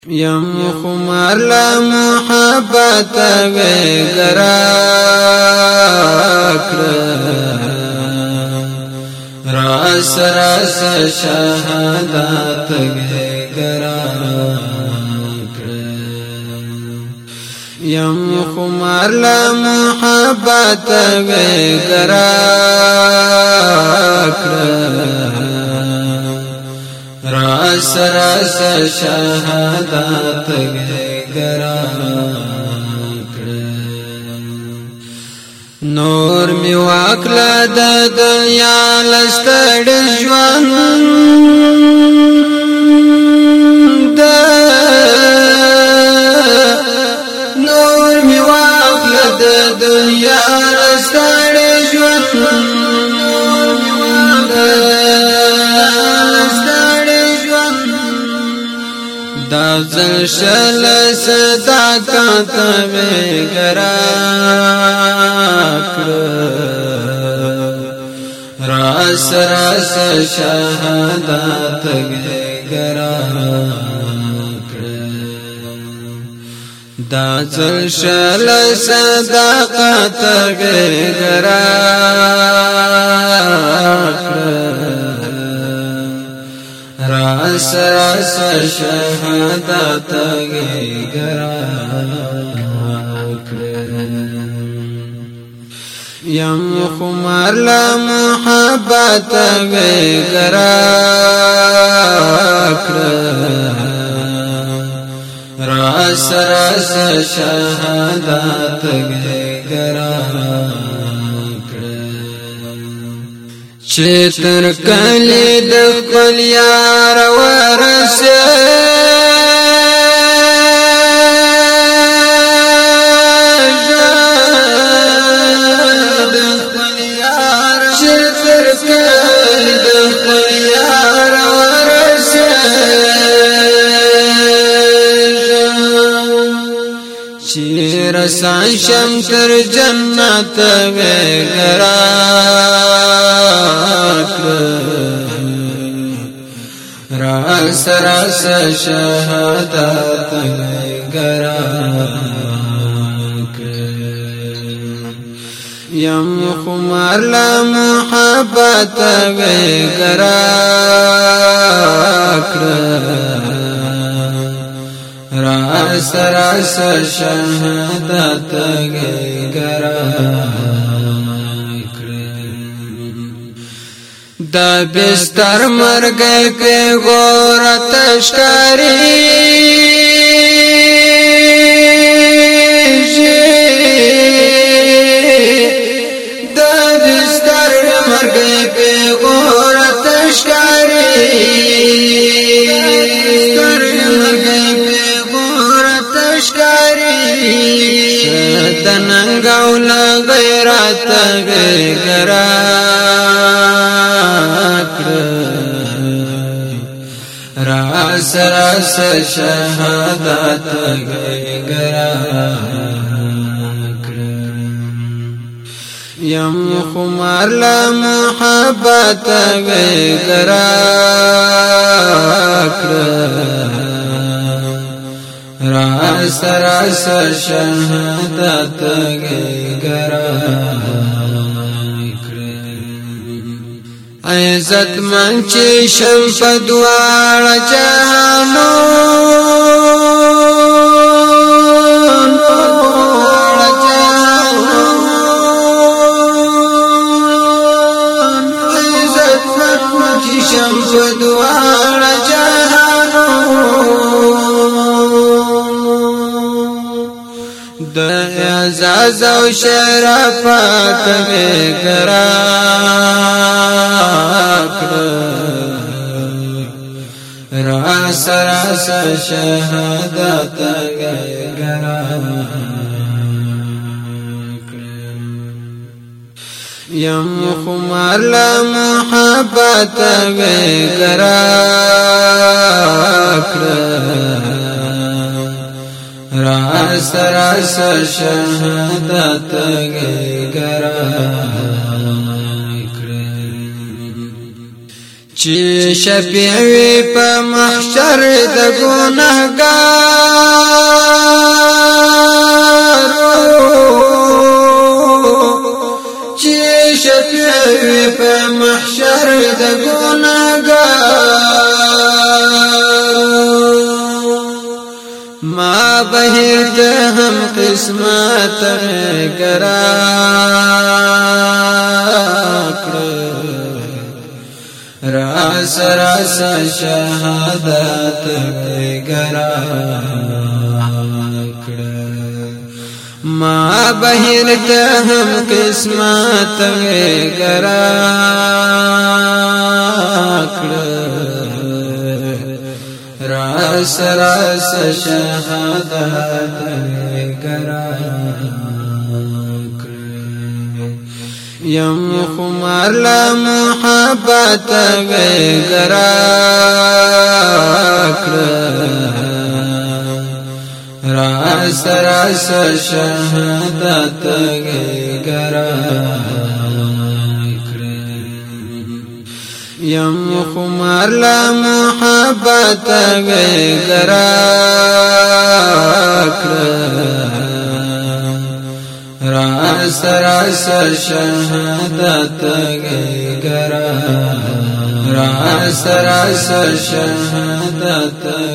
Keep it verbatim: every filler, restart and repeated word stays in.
یم خمار لا محبت گئی گراک راس راس شهادت گئی گراک یم خمار لا محبت گئی گراک راس راس شهادت گئی گراک نور می واکلا د دنیا لستړ ژوند نور می واکلا د دنیا لستړ ژوند دازل شل صداقت میں گراک راس راس شهادت گئی گراک دازل شل صداقت گئی گراک راس راس شهادت گئی گراک یم خمار لا محبت گئی گراک راس راس شهادت گئی گراک چتر کلی د خپل یار ورسه د خپل یار چتر کلی د خپل یار ورسه چیر سان شم تر جنت گئی گراک راس راس شهادت گئی گراک یم خمار لا محبت گئی گراک راس راس شهادت گئی گراک دا بستر مرگ پہ غورت اشکاری دا بستر مرگ پہ غورت اشکاری دننگاول غیرت گئی گراک راس راس شهادت گئی گراک یم خمار لا محبت گئی گراک راس راس شهادت گئی گراک عزت من چی شم پدوار جهانون عزت من چی شم پدوار د اعزاز او شرافت گئی گراک راس راس شهادت گئی گراک یم خمار لا محبت گئی گراک راس راس شهادت گئی گراک چې شفیع وي په محشر د ګناهګارو چې شفیع وي په محشر د ګناهګارو ما بهر ته هم قسمت ګرا راس راس شهادت ګرا ما بهر ته هم قسمت ګرا راس راس شهادت ګرا یم خمار لا محبت ګرا راس راس شهادت ګرا یم خمار لا محبت ګرا راس راس شهادت ګرا راس راس شهادت